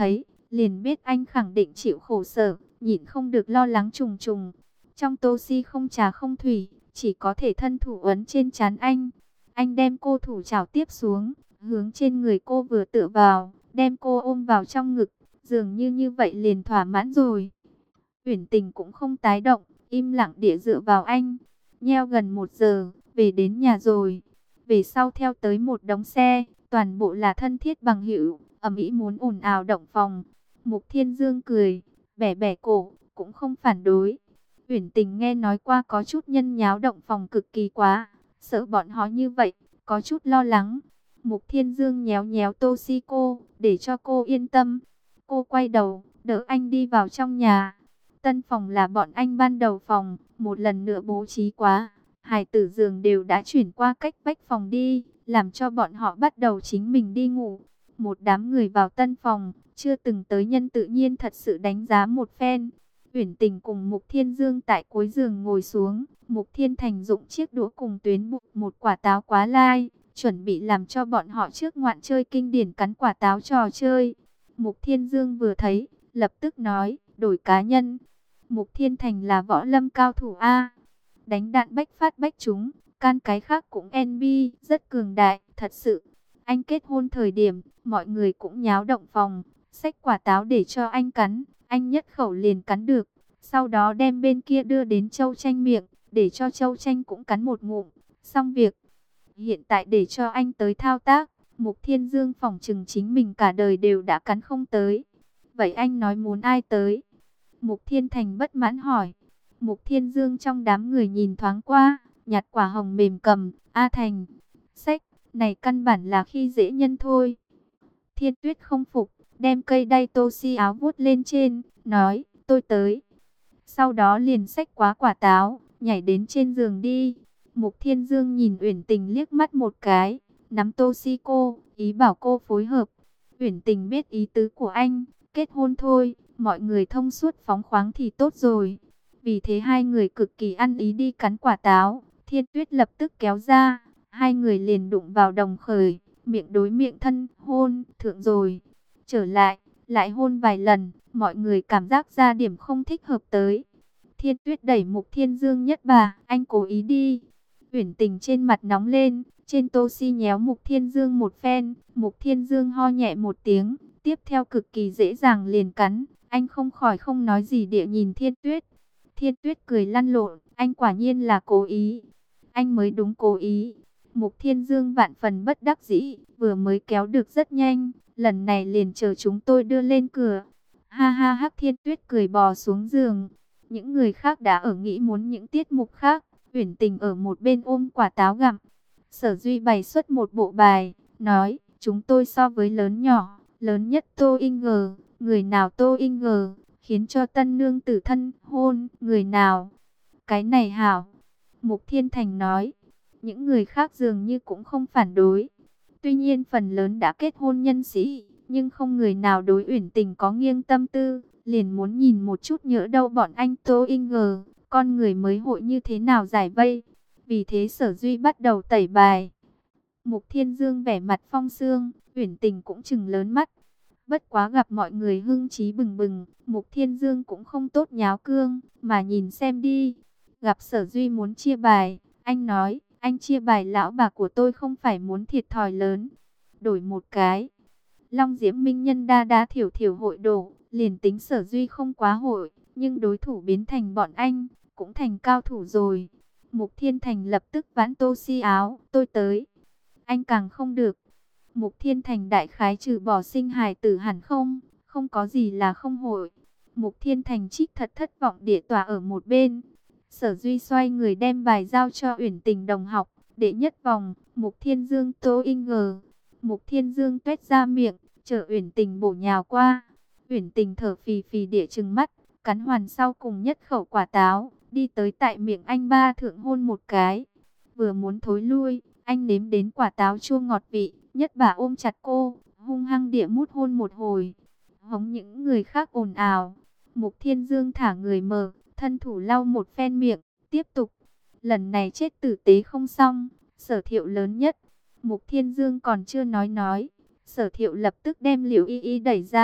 liền biết anh khẳng định chịu khổ sở, nhịn không được lo lắng trùng trùng. Trong tô si không trà không thủy, chỉ có thể thân thủ ấn trên trán anh. Anh đem cô thủ chảo tiếp xuống, hướng trên người cô vừa tựa vào, đem cô ôm vào trong ngực, dường như vậy liền thỏa mãn rồi. Uyển Tình cũng không tái động, im lặng địa dựa vào anh. Nheo gần 1 giờ, về đến nhà rồi. Về sau theo tới một đống xe, toàn bộ là thân thiết bằng hữu, ầm ĩ muốn ồn ào động phòng. Mục Thiên Dương cười, bẻ bẻ cổ, cũng không phản đối. Uyển Tình nghe nói qua có chút nhân nháo động phòng cực kỳ quá, sợ bọn họ như vậy, có chút lo lắng. Mục Thiên Dương nhéo nhéo Toshiko, để cho cô yên tâm. Cô quay đầu, đỡ anh đi vào trong nhà. Tân phòng là bọn anh ban đầu phòng, một lần nữa bố trí quá. Hải tử giường đều đã chuyển qua cách vách phòng đi, làm cho bọn họ bắt đầu chính mình đi ngủ. Một đám người vào tân phòng, chưa từng tới nhân tự nhiên thật sự đánh giá một phen. Uyển Tình cùng Mục Thiên Dương tại cuối giường ngồi xuống, Mục Thiên Thành dụng chiếc đũa cùng tuyến bụng một quả táo quá lai, chuẩn bị làm cho bọn họ trước ngoạn chơi kinh điển cắn quả táo trò chơi. Mục Thiên Dương vừa thấy, lập tức nói, đổi cá nhân. Mục Thiên Thành là võ lâm cao thủ A, đánh đạn bách phát bách trúng, can cái khác cũng NB, rất cường đại, thật sự. Anh kết hôn thời điểm, mọi người cũng nháo động phòng, xách quả táo để cho anh cắn, anh nhất khẩu liền cắn được. Sau đó đem bên kia đưa đến Châu Tranh miệng, để cho Châu Tranh cũng cắn một ngụm, xong việc. Hiện tại để cho anh tới thao tác, Mục Thiên Dương phỏng chừng chính mình cả đời đều đã cắn không tới. Vậy anh nói muốn ai tới? Mục Thiên Thành bất mãn hỏi. Mục Thiên Dương trong đám người nhìn thoáng qua, nhặt quả hồng mềm cầm, A Thành. Sách, này căn bản là khi dễ nhân thôi. Thiên Tuyết không phục, đem cây đay tô si áo vuốt lên trên, nói, tôi tới. Sau đó liền xách quá quả táo, nhảy đến trên giường đi. Mục Thiên Dương nhìn Uyển Tình liếc mắt một cái, nắm Toshiko, ý bảo cô phối hợp. Uyển Tình biết ý tứ của anh, kết hôn thôi, mọi người thông suốt phóng khoáng thì tốt rồi. Vì thế hai người cực kỳ ăn ý đi cắn quả táo. Thiên Tuyết lập tức kéo ra, hai người liền đụng vào đồng khởi, miệng đối miệng thân, hôn, thượng rồi. Trở lại, lại hôn vài lần, mọi người cảm giác ra điểm không thích hợp tới. Thiên Tuyết đẩy Mục Thiên Dương nhất bà, anh cố ý đi. Uyển Tình trên mặt nóng lên, trên tô si nhéo Mục Thiên Dương một phen, Mục Thiên Dương ho nhẹ một tiếng, tiếp theo cực kỳ dễ dàng liền cắn, anh không khỏi không nói gì địa nhìn Thiên Tuyết. Thiên Tuyết cười lăn lộn, anh quả nhiên là cố ý, anh mới đúng cố ý. Mục Thiên Dương vạn phần bất đắc dĩ, vừa mới kéo được rất nhanh, lần này liền chờ chúng tôi đưa lên cửa. Ha ha hắc, Thiên Tuyết cười bò xuống giường. Những người khác đã ở nghĩ muốn những tiết mục khác. Uyển Tình ở một bên ôm quả táo gặm. Sở Duy bày xuất một bộ bài, nói, chúng tôi so với lớn nhỏ, lớn nhất Tô In G, người nào Tô In G, khiến cho tân nương tử thân hôn, người nào. Cái này hảo. Mục Thiên Thành nói, những người khác dường như cũng không phản đối. Tuy nhiên phần lớn đã kết hôn nhân sĩ, nhưng không người nào đối Uyển Tình có nghiêng tâm tư, liền muốn nhìn một chút nhỡ đâu bọn anh Tô In G, con người mới hội như thế nào giải vây. Vì thế Sở Duy bắt đầu tẩy bài. Mục Thiên Dương vẻ mặt phong sương, Uyển Tình cũng trừng lớn mắt. Bất quá gặp mọi người hưng trí bừng bừng, Mục Thiên Dương cũng không tốt nháo cương, mà nhìn xem đi. Gặp Sở Duy muốn chia bài, anh nói, anh chia bài lão bà của tôi không phải muốn thiệt thòi lớn. Đổi một cái. Long Diễm Minh Nhân đa đa thiểu thiểu hội đổ, liền tính Sở Duy không quá hội, nhưng đối thủ biến thành bọn anh, cũng thành cao thủ rồi. Mục Thiên Thành lập tức vãn tô si áo, tôi tới. Anh càng không được. Mục Thiên Thành đại khái trừ bỏ sinh hài tử hẳn không có gì là không hội. Mục Thiên Thành trích thật thất vọng địa tòa ở một bên. Sở Duy xoay người đem bài giao cho Uyển Tình đồng học, đệ nhất vòng, Mục Thiên Dương Tô In G. Mục Thiên Dương tuét ra miệng, chờ Uyển Tình bổ nhào qua. Uyển Tình thở phì phì địa trừng mắt, cắn hoàn sau cùng nhất khẩu quả táo, đi tới tại miệng anh ba thượng hôn một cái. Vừa muốn thối lui, anh nếm đến quả táo chua ngọt vị, nhất bà ôm chặt cô, hung hăng địa mút hôn một hồi. Hống những người khác ồn ào. Mục Thiên Dương thả người mở, thân thủ lau một phen miệng, tiếp tục. Lần này chết tử tế không xong, Sở Thiệu lớn nhất. Mục Thiên Dương còn chưa nói, Sở Thiệu lập tức đem Liễu Y Y đẩy ra,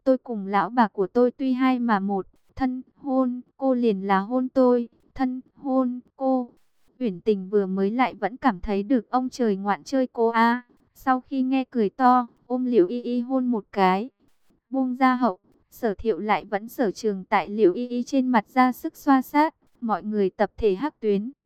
tôi cùng lão bà của tôi tuy hai mà một, thân hôn cô liền là hôn tôi, thân hôn cô. Uyển Tình vừa mới lại vẫn cảm thấy được ông trời ngoạn chơi cô a. Sau khi nghe cười to, ôm Liễu Y Y hôn một cái. Buông ra hậu, Sở Thiệu lại vẫn sở trường tại Liễu Y Y trên mặt ra sức xoa sát, mọi người tập thể hắc tuyến.